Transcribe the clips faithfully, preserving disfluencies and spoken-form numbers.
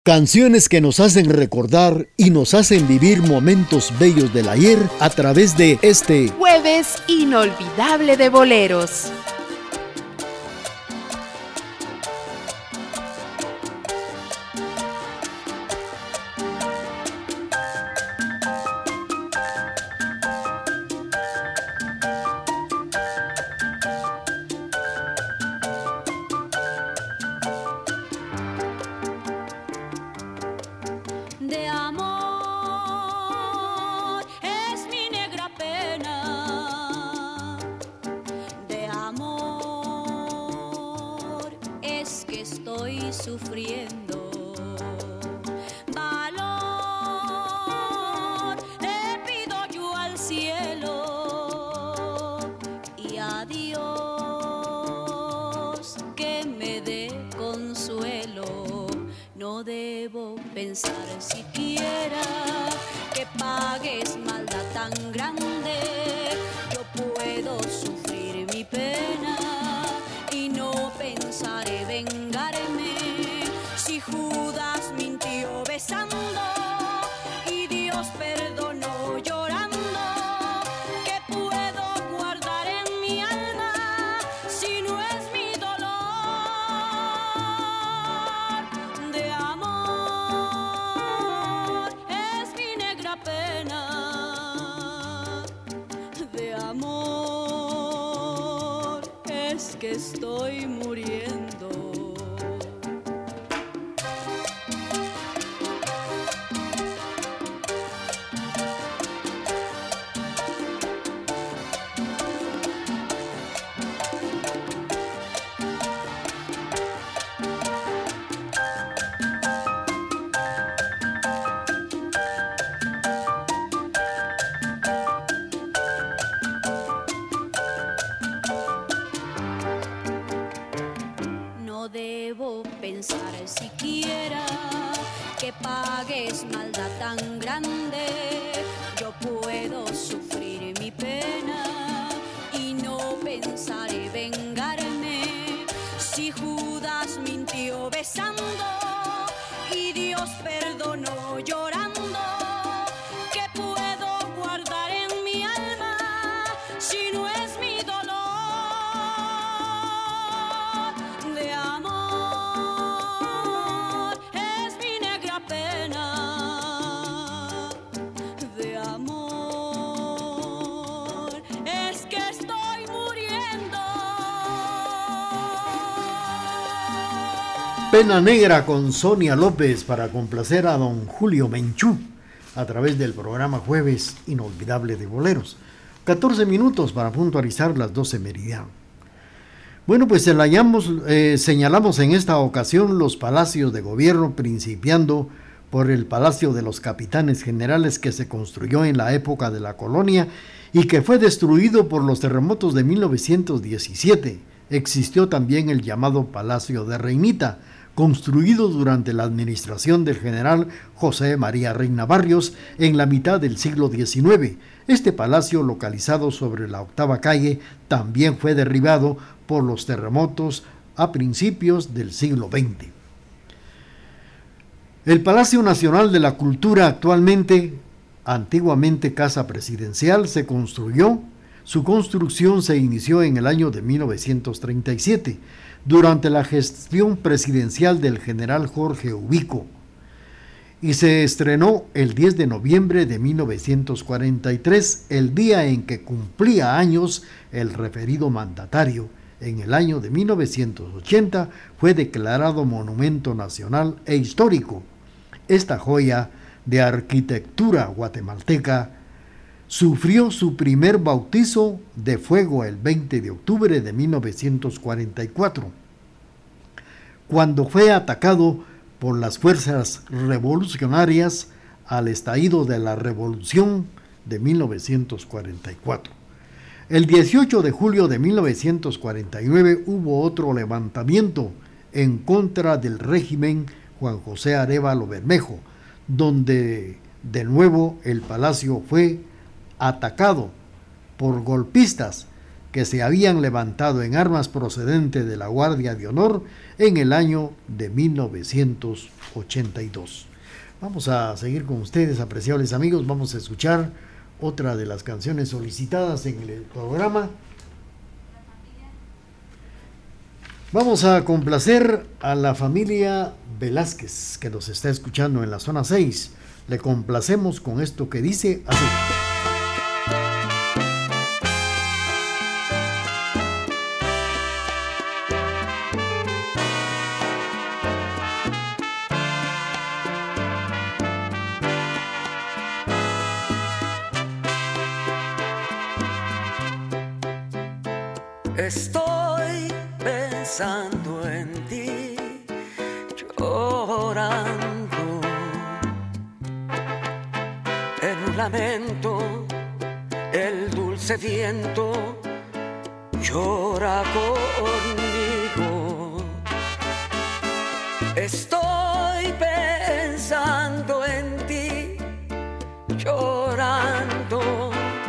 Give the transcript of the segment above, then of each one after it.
Canciones que nos hacen recordar y nos hacen vivir momentos bellos del ayer a través de este Jueves Inolvidable de Boleros. Estoy muriendo. Pensar siquiera que pagues maldad tan grande. Yo puedo sufrir mi pena y no pensaré vengarme. Si Judas mintió besando y Dios perdonó llorando, ¿qué puedo guardar en mi alma si no es mi dolor de amor? Pena Negra con Sonia López para complacer a don Julio Menchú a través del programa Jueves Inolvidable de Boleros. catorce minutos para puntualizar las doce meridiano. Bueno, pues señalamos, eh, señalamos en esta ocasión los palacios de gobierno, principiando por el Palacio de los Capitanes Generales, que se construyó en la época de la colonia y que fue destruido por los terremotos de mil novecientos diecisiete. Existió también el llamado Palacio de Reinita, construido durante la administración del general José María Reina Barrios en la mitad del siglo diecinueve. Este palacio, localizado sobre la octava calle, también fue derribado por los terremotos a principios del siglo veinte. El Palacio Nacional de la Cultura, actualmente, antiguamente Casa Presidencial, se construyó. Su construcción se inició en el año de mil novecientos treinta y siete, durante la gestión presidencial del general Jorge Ubico, y se estrenó el diez de noviembre de mil novecientos cuarenta y tres, el día en que cumplía años el referido mandatario. En el año de mil novecientos ochenta fue declarado Monumento Nacional e Histórico. Esta joya de arquitectura guatemalteca sufrió su primer bautizo de fuego el veinte de octubre de mil novecientos cuarenta y cuatro, cuando fue atacado por las fuerzas revolucionarias al estallido de la Revolución de mil novecientos cuarenta y cuatro. El dieciocho de julio de mil novecientos cuarenta y nueve hubo otro levantamiento en contra del régimen Juan José Arévalo Bermejo, donde de nuevo el palacio fue atacado por golpistas que se habían levantado en armas procedente de la Guardia de Honor en el año de mil novecientos ochenta y dos. Vamos a seguir con ustedes, apreciables amigos. Vamos a escuchar otra de las canciones solicitadas en el programa. Vamos a complacer a la familia Velázquez, que nos está escuchando en la zona seis. Le complacemos con esto que dice así. Estoy pensando en ti, llorando en un lamento, el dulce viento llora conmigo. Estoy pensando en ti, llorando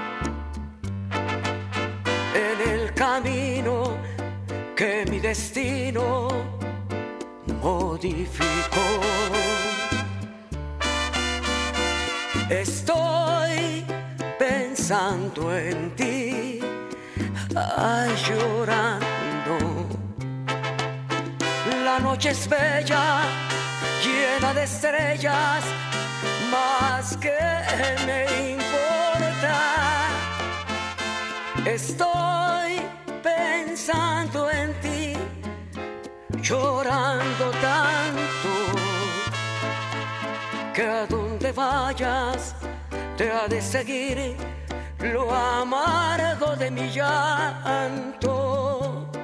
en el camino que mi destino modificó. Estoy pensando en ti, ay, llorando. La noche es bella, llena de estrellas, más que me importa. Estoy pensando en ti, llorando tanto, que a donde vayas te ha de seguir lo amargo de mi llanto.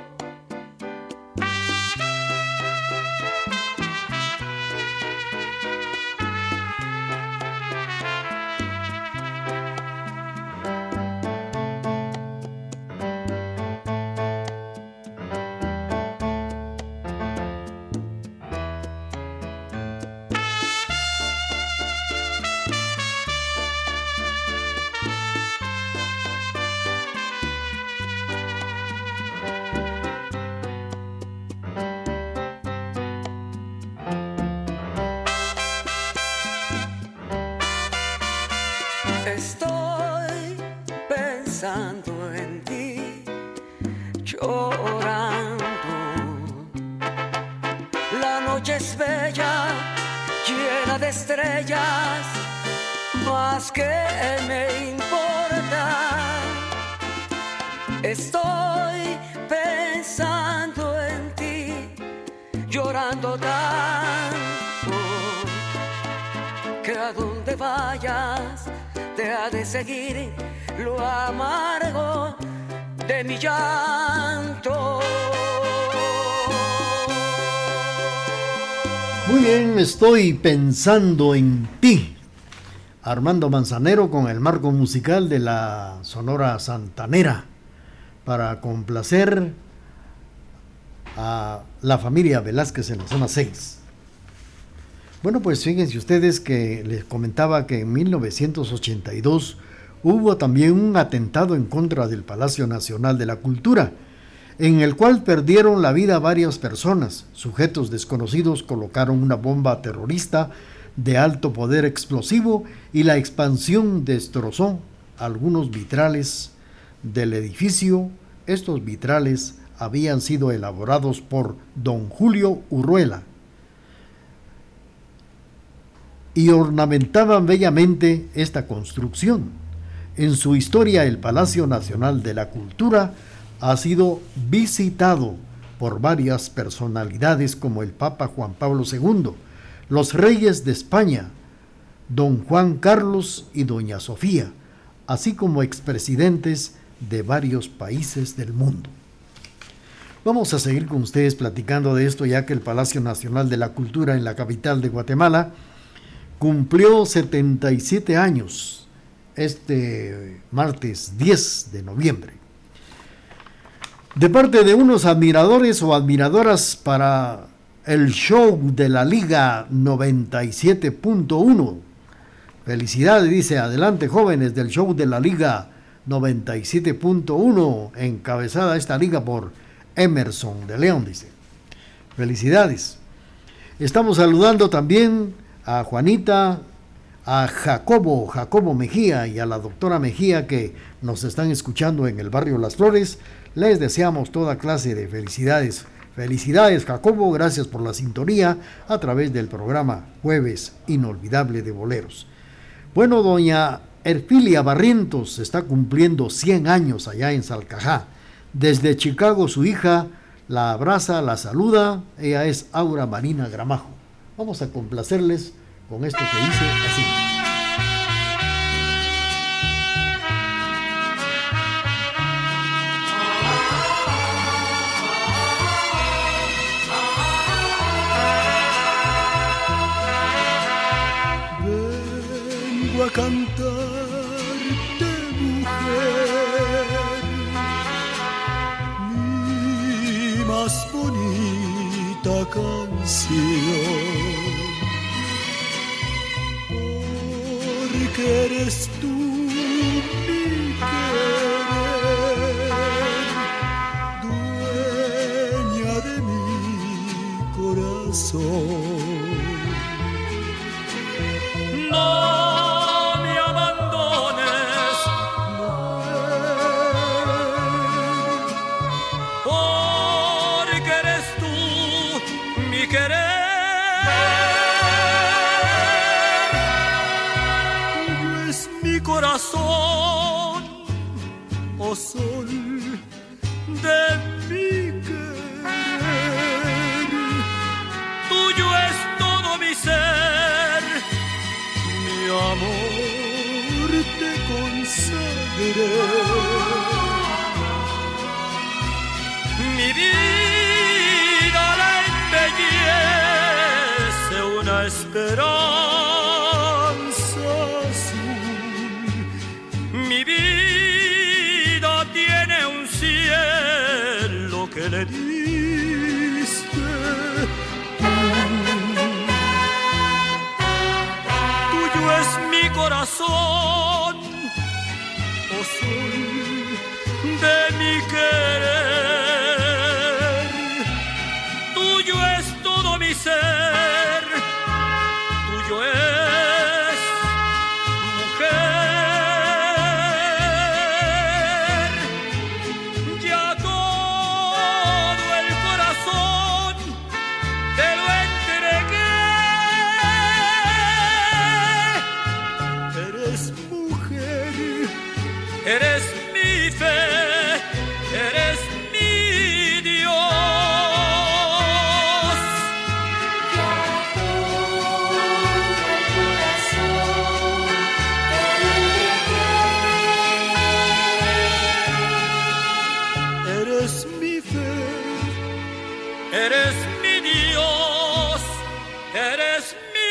Estoy pensando en ti, llorando. La noche es bella, llena de estrellas, más que me importa. Estoy pensando en ti, llorando tanto, que a donde vayas te ha de seguir lo amargo de mi llanto. Muy bien, estoy pensando en ti. Armando Manzanero con el marco musical de la Sonora Santanera para complacer a la familia Velázquez en la zona seis. Bueno, pues fíjense ustedes que les comentaba que en mil novecientos ochenta y dos hubo también un atentado en contra del Palacio Nacional de la Cultura, en el cual perdieron la vida varias personas. Sujetos desconocidos colocaron una bomba terrorista de alto poder explosivo y la expansión destrozó algunos vitrales del edificio. Estos vitrales habían sido elaborados por don Julio Urruela y ornamentaban bellamente esta construcción. En su historia, el Palacio Nacional de la Cultura ha sido visitado por varias personalidades como el Papa Juan Pablo segundo, los reyes de España, don Juan Carlos y doña Sofía, así como expresidentes de varios países del mundo. Vamos a seguir con ustedes platicando de esto, ya que el Palacio Nacional de la Cultura en la capital de Guatemala cumplió setenta y siete años este martes diez de noviembre. De parte de unos admiradores o admiradoras para el show de la Liga noventa y siete punto uno. Felicidades, dice, adelante jóvenes del show de la Liga noventa y siete punto uno, encabezada esta liga por Emerson de León, dice. Felicidades. Estamos saludando también a Juanita, a Jacobo, Jacobo Mejía y a la doctora Mejía que nos están escuchando en el barrio Las Flores. Les deseamos toda clase de felicidades. Felicidades, Jacobo, gracias por la sintonía a través del programa Jueves Inolvidable de Boleros. Bueno, doña Erfilia Barrientos está cumpliendo cien años allá en Salcajá. Desde Chicago su hija la abraza, la saluda. Ella es Aura Marina Gramajo. Vamos a complacerles con esto que dice así. Vengo a cantarte, mujer, mi más bonita canción, porque eres tú mi querer, dueña de mi corazón. No me abandones, Mujer, porque eres tú mi querer. tuyo es mi corazón, oh sol de mi querer. Tuyo es todo mi ser. Mi amor te consagré. Mi vida la embellece una esperanza azul. Mi vida tiene un cielo que le diste tú. Tuyo es mi corazón, oh sol de mi querer. Tuyo es todo mi ser. Tuyo es, mujer. Ya todo el corazón te lo entregué. Eres mujer, Eres mi fe, eres mi Dios. eres mi fe, Eres mi Dios, eres mi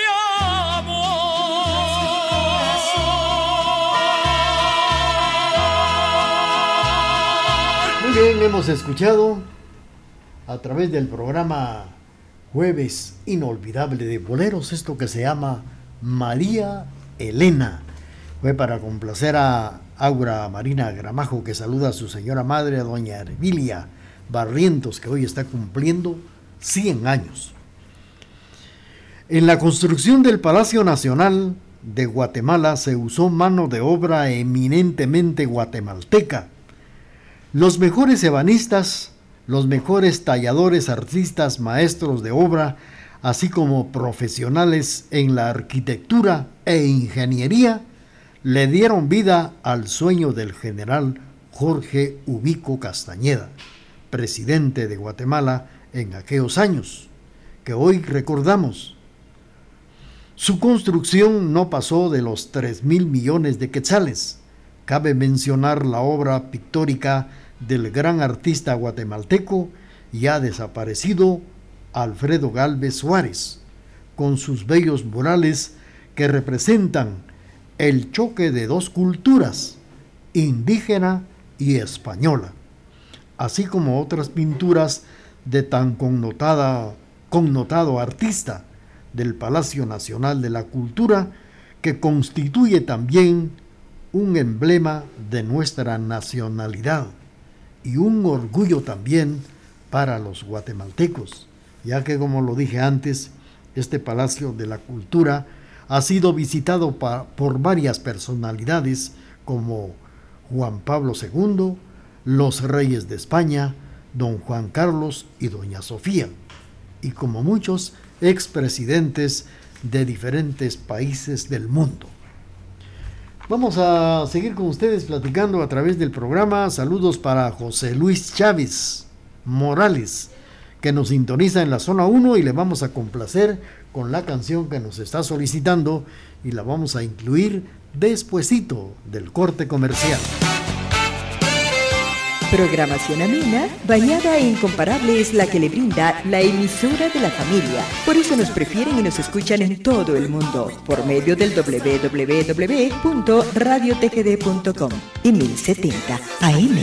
amor. Muy bien, hemos escuchado a través del programa Jueves Inolvidable de Boleros esto que se llama María Elena. Fue para complacer a Aura Marina Gramajo, que saluda a su señora madre, a doña Ervilia Barrientos, que hoy está cumpliendo cien años. En la construcción del Palacio Nacional de Guatemala se usó mano de obra eminentemente guatemalteca. Los mejores ebanistas, los mejores talladores, artistas, maestros de obra, así como profesionales en la arquitectura e ingeniería, le dieron vida al sueño del general Jorge Ubico Castañeda, presidente de Guatemala en aquellos años, que hoy recordamos. Su construcción no pasó de los tres mil millones de quetzales. Cabe mencionar la obra pictórica del gran artista guatemalteco ya desaparecido Alfredo Gálvez Suárez, con sus bellos murales que representan el choque de dos culturas, indígena y española, así como otras pinturas de tan connotada, connotado artista del Palacio Nacional de la Cultura, que constituye también un emblema de nuestra nacionalidad y un orgullo también para los guatemaltecos, ya que, como lo dije antes, este Palacio de la Cultura ha sido visitado pa- por varias personalidades como Juan Pablo segundo, los reyes de España, don Juan Carlos y doña Sofía, y como muchos expresidentes de diferentes países del mundo. Vamos a seguir con ustedes platicando a través del programa. Saludos para José Luis Chávez Morales, que nos sintoniza en la zona uno, y le vamos a complacer con la canción que nos está solicitando y la vamos a incluir despuesito del corte comercial. Programación amena, bañada e incomparable es la que le brinda la emisora de la familia. Por eso nos prefieren y nos escuchan en todo el mundo por medio del doble u doble u doble u punto radio t g d punto com y mil setenta A M.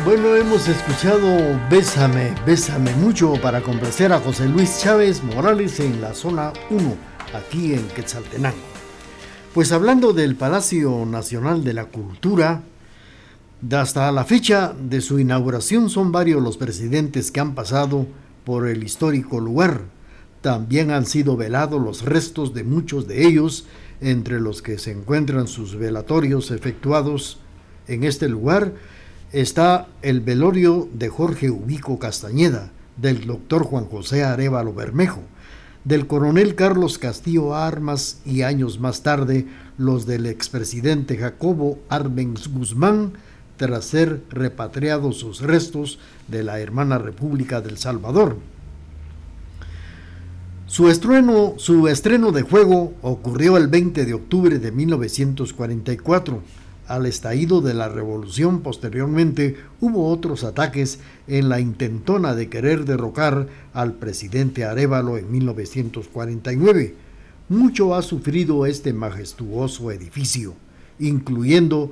Bueno, hemos escuchado Bésame, Bésame mucho para complacer a José Luis Chávez Morales en la zona uno, aquí en Quetzaltenango. Pues hablando del Palacio Nacional de la Cultura, hasta la fecha de su inauguración son varios los presidentes que han pasado por el histórico lugar. También han sido velados los restos de muchos de ellos, entre los que se encuentran sus velatorios efectuados en este lugar. Está el velorio de Jorge Ubico Castañeda, del doctor Juan José Arévalo Bermejo, del coronel Carlos Castillo Armas y años más tarde los del expresidente Jacobo Arbenz Guzmán, tras ser repatriados sus restos de la hermana República del Salvador. Su estreno, su estreno de juego ocurrió el veinte de octubre de mil novecientos cuarenta y cuatro. Al estallido de la revolución, posteriormente hubo otros ataques en la intentona de querer derrocar al presidente Arévalo en mil novecientos cuarenta y nueve. Mucho ha sufrido este majestuoso edificio, incluyendo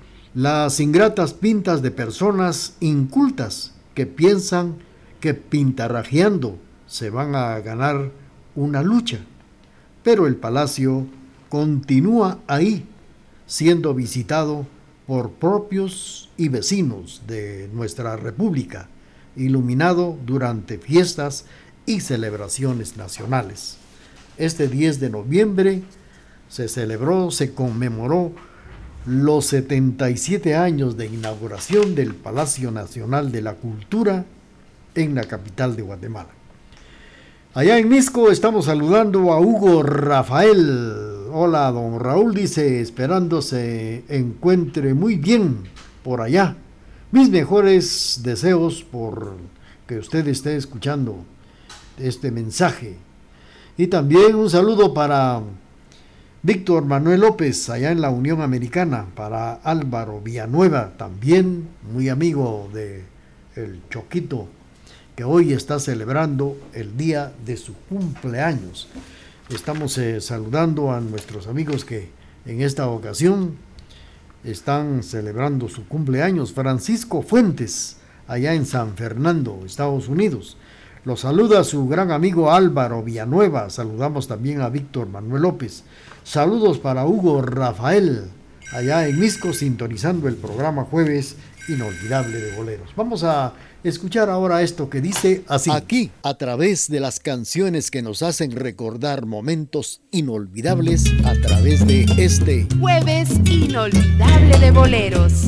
las ingratas pintas de personas incultas que piensan que pintarrajeando se van a ganar una lucha. Pero el palacio continúa ahí, siendo visitado por propios y vecinos de nuestra república, iluminado durante fiestas y celebraciones nacionales. Este diez de noviembre se celebró, se conmemoró los setenta y siete años de inauguración del Palacio Nacional de la Cultura en la capital de Guatemala. Allá en Misco estamos saludando a Hugo Rafael. Hola, don Raúl, dice, esperando se encuentre muy bien por allá. Mis mejores deseos por que usted esté escuchando este mensaje. Y también un saludo para Víctor Manuel López, allá en la Unión Americana, para Álvaro Villanueva, también muy amigo de el Choquito, que hoy está celebrando el día de su cumpleaños. Estamos eh, saludando a nuestros amigos que en esta ocasión están celebrando su cumpleaños. Francisco Fuentes, allá en San Fernando, Estados Unidos. Los saluda su gran amigo Álvaro Villanueva. Saludamos también a Víctor Manuel López. Saludos para Hugo Rafael, allá en Misco, sintonizando el programa Jueves Inolvidable de Boleros. Vamos a escuchar ahora esto que dice así. Aquí, a través de las canciones que nos hacen recordar momentos inolvidables, a través de este Jueves Inolvidable de Boleros.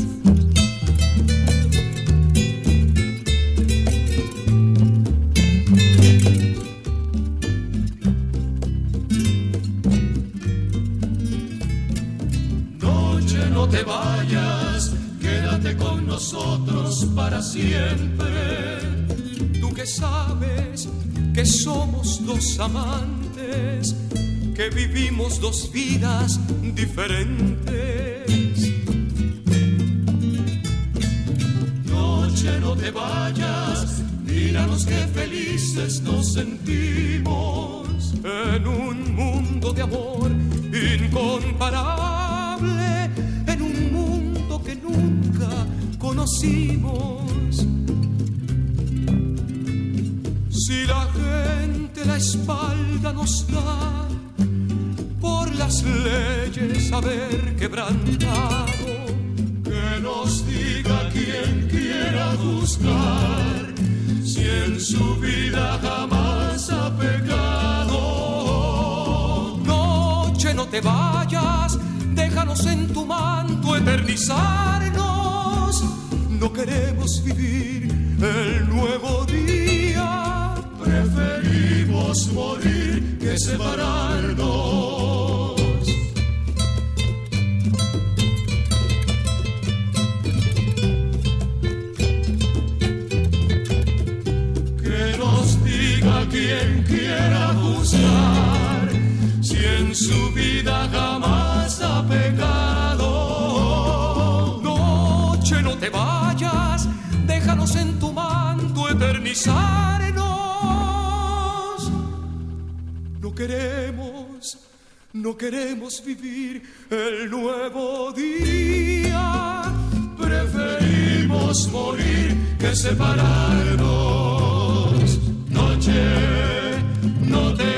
Noche, no te vayas, quédate con nosotros para siempre. Tú que sabes que somos dos amantes, que vivimos dos vidas diferentes. Noche, no te vayas, míranos qué felices nos sentimos en un mundo de amor incomparable, en un mundo que nunca conocimos. Si la gente la espalda nos da por las leyes haber quebrantado, que nos diga quien quiera buscar si en su vida jamás ha pecado. Noche, no te vayas, déjanos en tu manto eternizarnos. No queremos vivir el nuevo día, preferimos morir que separarnos. Que nos diga quien quiera buscar si en su vida jamás ha pecado. Noche, no te vayas, déjanos en tu manto eternizarnos. No queremos, no queremos vivir el nuevo día, preferimos morir que separarnos. Noche, no te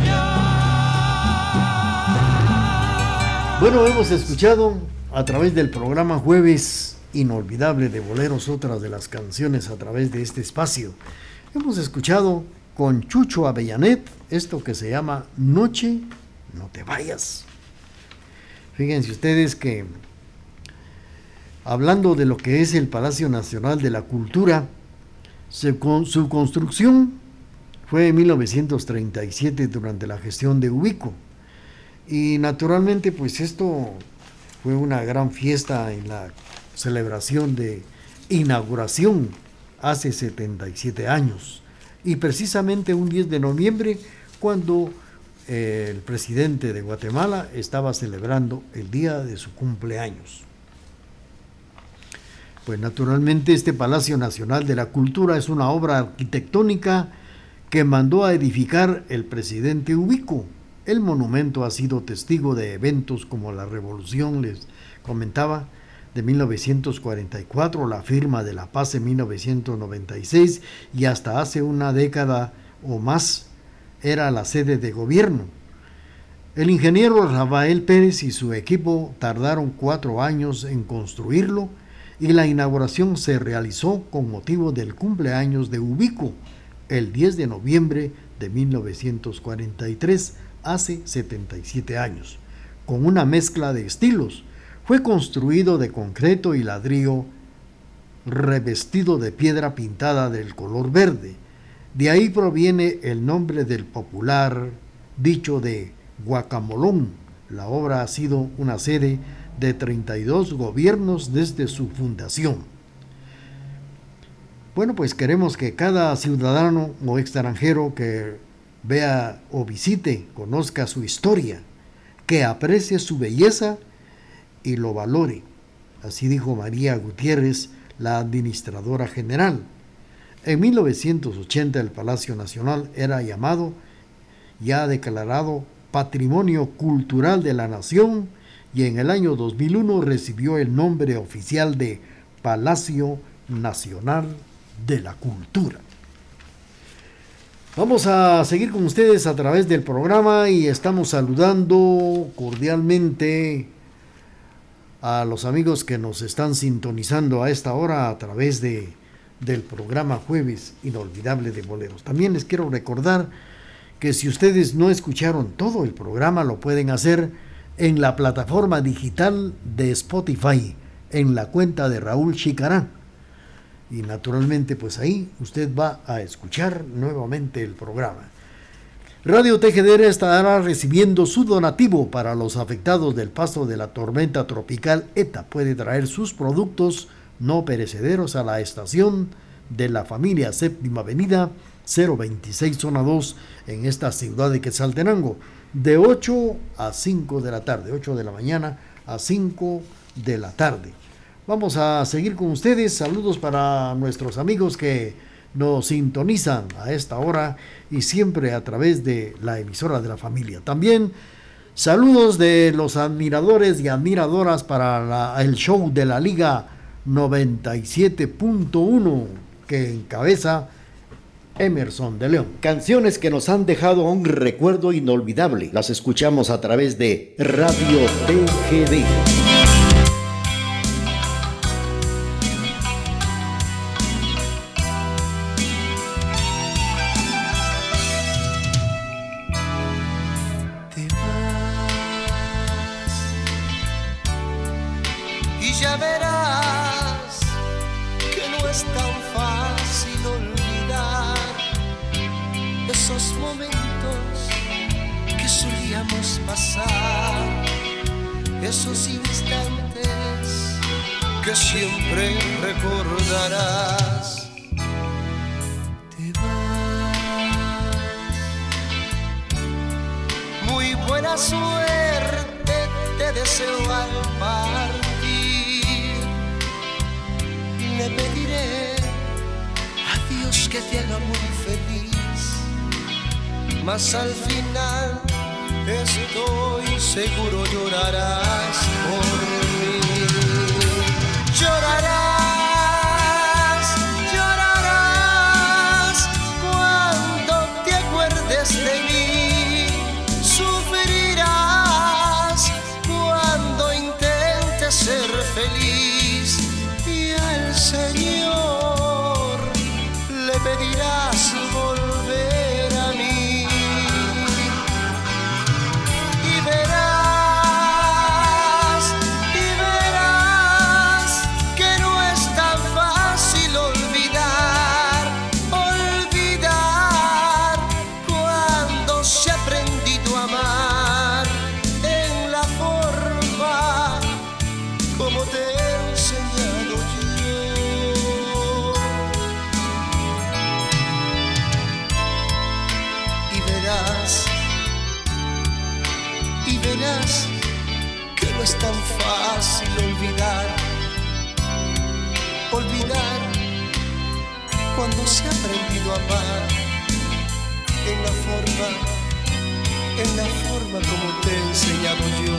vayas. Bueno, hemos escuchado a través del programa Jueves Inolvidable de Boleros otras de las canciones a través de este espacio. Hemos escuchado con Chucho Avellanet esto que se llama Noche, no te vayas. Fíjense ustedes que hablando de lo que es el Palacio Nacional de la Cultura, se, con, su construcción fue en mil novecientos treinta y siete durante la gestión de Ubico. Y naturalmente pues esto fue una gran fiesta en la celebración de inauguración hace setenta y siete años. Y precisamente un diez de noviembre, cuando eh, el presidente de Guatemala estaba celebrando el día de su cumpleaños. Pues naturalmente este Palacio Nacional de la Cultura es una obra arquitectónica que mandó a edificar el presidente Ubico. El monumento ha sido testigo de eventos como la Revolución, les comentaba, de mil novecientos cuarenta y cuatro, la firma de la paz en mil novecientos noventa y seis y hasta hace una década o más era la sede de gobierno. El ingeniero Rafael Pérez y su equipo tardaron cuatro años en construirlo y la inauguración se realizó con motivo del cumpleaños de Ubico, el diez de noviembre de mil novecientos cuarenta y tres, hace setenta y siete años, con una mezcla de estilos. Fue construido de concreto y ladrillo revestido de piedra pintada del color verde. De ahí proviene el nombre del popular dicho de guacamolón. La obra ha sido una sede de treinta y dos gobiernos desde su fundación. Bueno, pues queremos que cada ciudadano o extranjero que vea o visite, conozca su historia, que aprecie su belleza y lo valore. Así dijo María Gutiérrez, la administradora general. En mil novecientos ochenta el Palacio Nacional era llamado, ya declarado Patrimonio Cultural de la Nación, y en el año dos mil uno recibió el nombre oficial de Palacio Nacional de la Cultura. Vamos a seguir con ustedes a través del programa y estamos saludando cordialmente a los amigos que nos están sintonizando a esta hora a través de, del programa Jueves Inolvidable de Boleros. También les quiero recordar que si ustedes no escucharon todo el programa, lo pueden hacer en la plataforma digital de Spotify, en la cuenta de Raúl Chicarán. Y naturalmente pues ahí usted va a escuchar nuevamente el programa. Radio Tejedera estará recibiendo su donativo para los afectados del paso de la tormenta tropical ETA. Puede traer sus productos no perecederos a la estación de la familia Séptima Avenida cero veintiséis Zona dos en esta ciudad de Quetzaltenango, de ocho a cinco de la tarde, ocho de la mañana a cinco de la tarde. Vamos a seguir con ustedes. Saludos para nuestros amigos que nos sintonizan a esta hora y siempre a través de la emisora de la familia. También saludos de los admiradores y admiradoras para la, el show de la Liga noventa y siete punto uno que encabeza Emerson de León. Canciones que nos han dejado un recuerdo inolvidable. Las escuchamos a través de Radio T G D. Esos instantes que siempre recordarás. Te vas. Muy buena suerte te deseo al partir. Le pediré a Dios que te haga muy feliz, mas al final estoy seguro llorarás por mí. Llorarás, llorarás. feliz y al Señor le pedirás volver a mí y verás, y verás que no es tan fácil olvidar, olvidar cuando se ha aprendido a amar en la forma como te he enseñado yo. Y verás, y verás que no es tan fácil olvidar, olvidar cuando se ha aprendido a amar en la forma, en la forma como te he enseñado yo.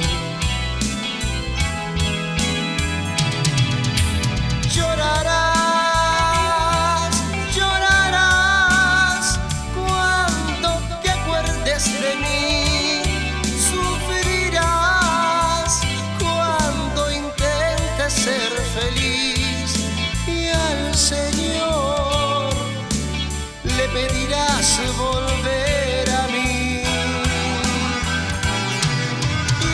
Llorarás, llorarás cuando te acuerdes de mí. Sufrirás cuando intentes ser feliz y al Señor le pedirás volver a mí. Y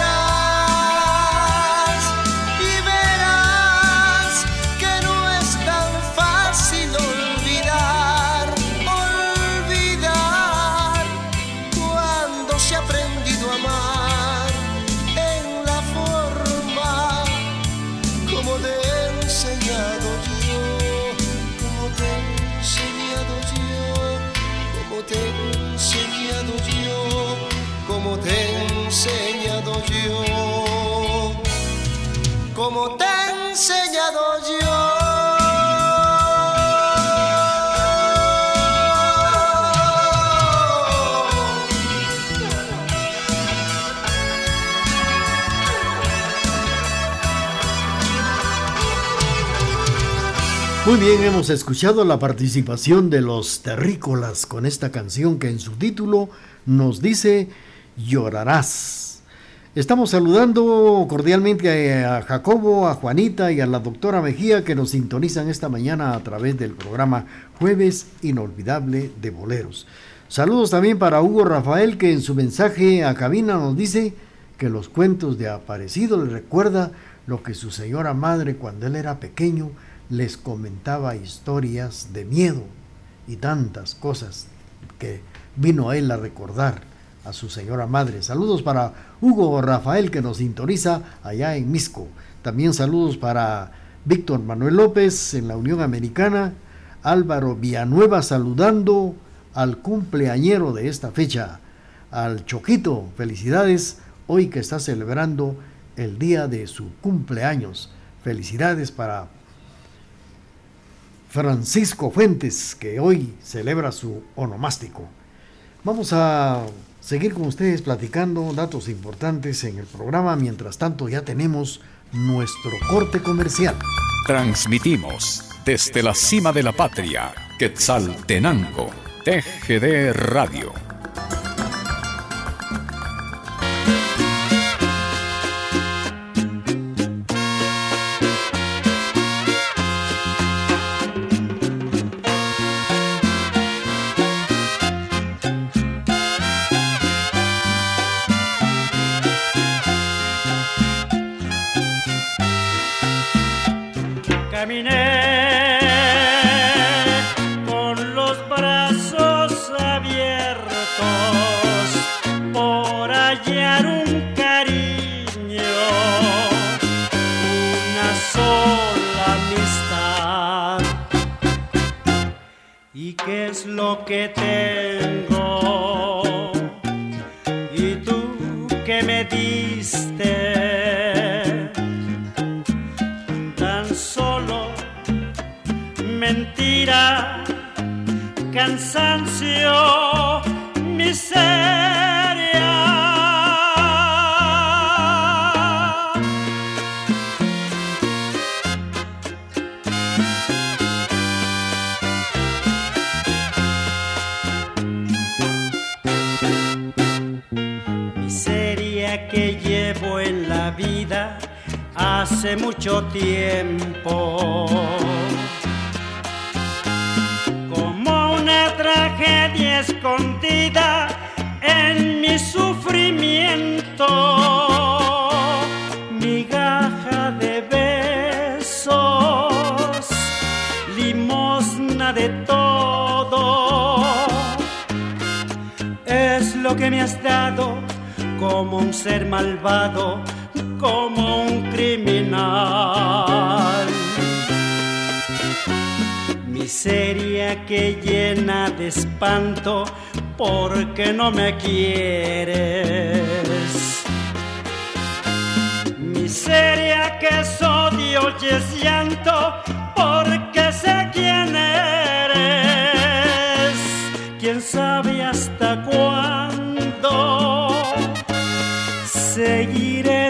verás, y verás que no es tan fácil olvidar, olvidar cuando se ha aprendido a amar en la forma como te he enseñado yo, como te he enseñado yo, como te he enseñado yo, como te he enseñado yo, como te he enseñado yo. Muy bien, hemos escuchado la participación de los terrícolas con esta canción que en su título nos dice Llorarás. Estamos saludando cordialmente a Jacobo, a Juanita y a la doctora Mejía que nos sintonizan esta mañana a través del programa Jueves Inolvidable de Boleros. Saludos también para Hugo Rafael que en su mensaje a cabina nos dice que los cuentos de Aparecido le recuerda lo que su señora madre cuando él era pequeño les comentaba historias de miedo y tantas cosas que vino a él a recordar a su señora madre. Saludos para Hugo Rafael que nos sintoniza allá en Misco. También saludos para Víctor Manuel López en la Unión Americana. Álvaro Villanueva saludando al cumpleañero de esta fecha, al Choquito. Felicidades hoy que está celebrando el día de su cumpleaños. Felicidades para Francisco Fuentes, que hoy celebra su onomástico. Vamos a seguir con ustedes platicando datos importantes en el programa. Mientras tanto, ya tenemos nuestro corte comercial. Transmitimos desde la cima de la patria, Quetzaltenango, T G D Radio. Caminé con los brazos abiertos por hallar un cariño, una sola amistad. ¿Y qué es lo que tengo? ¿Y tú qué me diste? Mentira, cansancio, miseria. Miseria que llevo en la vida hace mucho tiempo. Como una tragedia escondida en mi sufrimiento, migaja de besos, limosna de todo, es lo que me has dado como un ser malvado, como un criminal. Miseria que llena de espanto porque no me quieres. Miseria que es odio y es llanto porque sé quién eres. Quién sabe hasta cuándo seguiré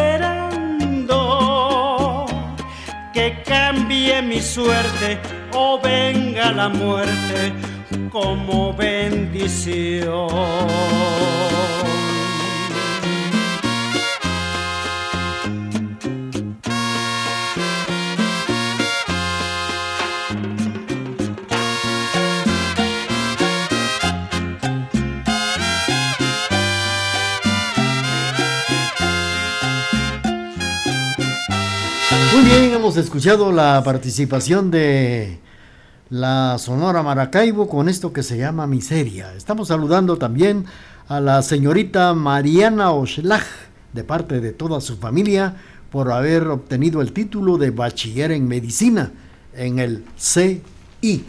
esperando que cambie mi suerte o venga la muerte como bendición. Muy bien, hemos escuchado la participación de la Sonora Maracaibo con esto que se llama Miseria. Estamos saludando también a la señorita Mariana Oslach, de parte de toda su familia, por haber obtenido el título de bachiller en medicina en el C I.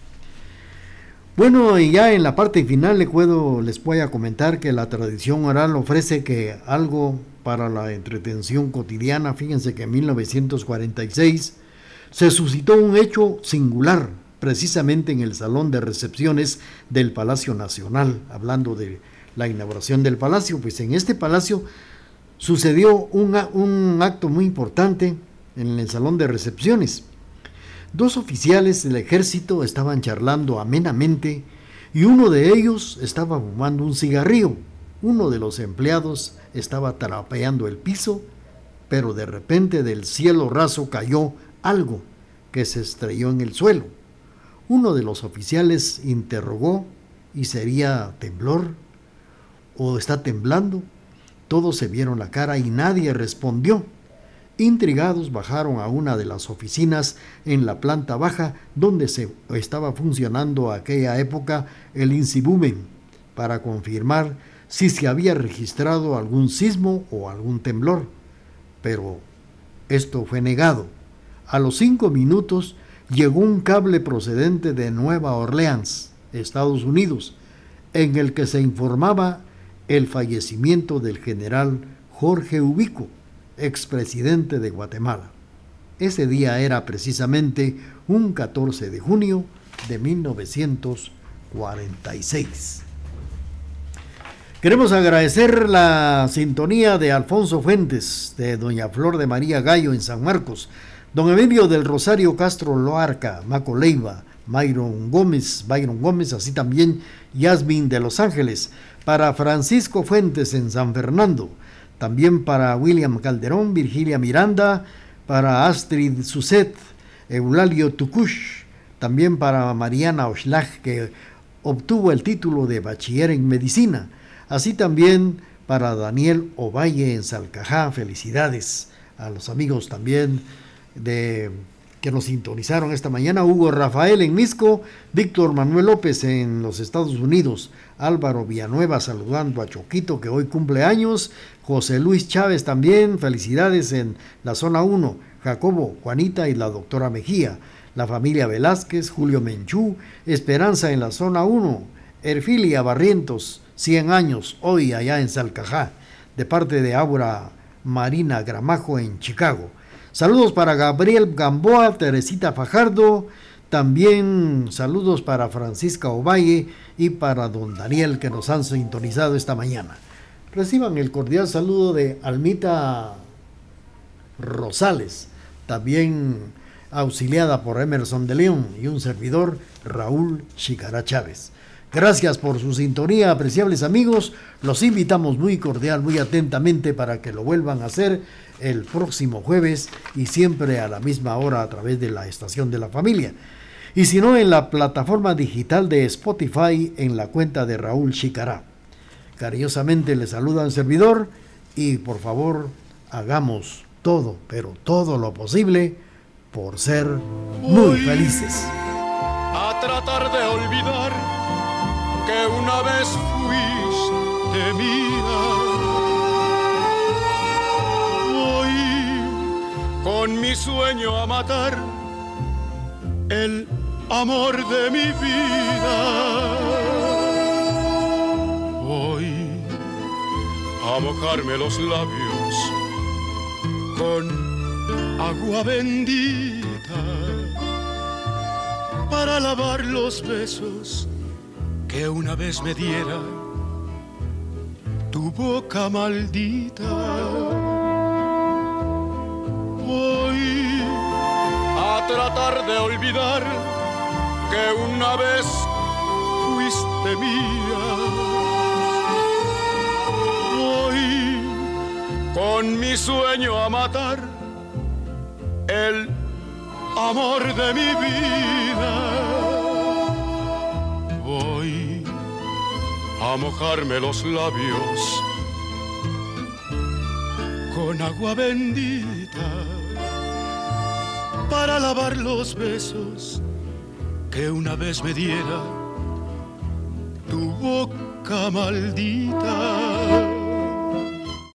Bueno, y ya en la parte final les, puedo, les voy a comentar que la tradición oral ofrece que algo para la entretención cotidiana. Fíjense que en mil novecientos cuarenta y seis se suscitó un hecho singular, precisamente en el salón de recepciones del Palacio Nacional. Hablando de la inauguración del palacio, pues en este palacio sucedió un, un acto muy importante en el salón de recepciones. Dos oficiales del ejército estaban charlando amenamente y uno de ellos estaba fumando un cigarrillo. Uno de los empleados estaba trapeando el piso, pero de repente del cielo raso cayó algo que se estrelló en el suelo. Uno de los oficiales interrogó: ¿y sería temblor? ¿O está temblando? Todos se vieron la cara y nadie respondió. Intrigados bajaron a una de las oficinas en la planta baja donde se estaba funcionando a aquella época el INSIBUMEN para confirmar si se había registrado algún sismo o algún temblor, pero esto fue negado. A los cinco minutos llegó un cable procedente de Nueva Orleans, Estados Unidos, en el que se informaba el fallecimiento del general Jorge Ubico, expresidente de Guatemala. Ese día era precisamente un catorce de junio de mil novecientos cuarenta y seis. Queremos agradecer la sintonía de Alfonso Fuentes, de doña Flor de María Gallo en San Marcos, don Emilio del Rosario Castro Loarca, Maco Leiva, Byron Gómez, Byron Gómez, así también Yasmin de Los Ángeles, para Francisco Fuentes en San Fernando, también para William Calderón, Virgilia Miranda, para Astrid Suset, Eulalio Tucush, también para Mariana Oslach, que obtuvo el título de bachiller en medicina, así también para Daniel Ovalle en Salcajá. Felicidades a los amigos también de que nos sintonizaron esta mañana. Hugo Rafael en Misco, Víctor Manuel López en los Estados Unidos, Álvaro Villanueva saludando a Choquito que hoy cumple años, José Luis Chávez también, felicidades en la zona uno, Jacobo, Juanita y la doctora Mejía, la familia Velázquez, Julio Menchú, Esperanza en la zona uno, Erfilia Barrientos, cien años hoy allá en Salcajá, de parte de Aura Marina Gramajo en Chicago. Saludos para Gabriel Gamboa, Teresita Fajardo, también saludos para Francisca Ovalle y para don Daniel que nos han sintonizado esta mañana. Reciban el cordial saludo de Almita Rosales, también auxiliada por Emerson de León y un servidor, Raúl Chicara Chávez. Gracias por su sintonía, apreciables amigos. Los invitamos muy cordial, muy atentamente para que lo vuelvan a hacer el próximo jueves y siempre a la misma hora a través de la estación de la familia. Y si no, en la plataforma digital de Spotify en la cuenta de Raúl Chicará. Cariñosamente le saluda un servidor y por favor hagamos todo, pero todo lo posible por ser muy felices. A tratar de olvidar que una vez fuiste mía. Voy con mi sueño a matar el amor de mi vida. Voy a mojarme los labios con agua bendita para lavar los besos que una vez me diera tu boca maldita. Voy a tratar de olvidar que una vez fuiste mía. Voy con mi sueño a matar el amor de mi vida. Voy a mojarme los labios con agua bendita para lavar los besos que una vez me diera tu boca maldita.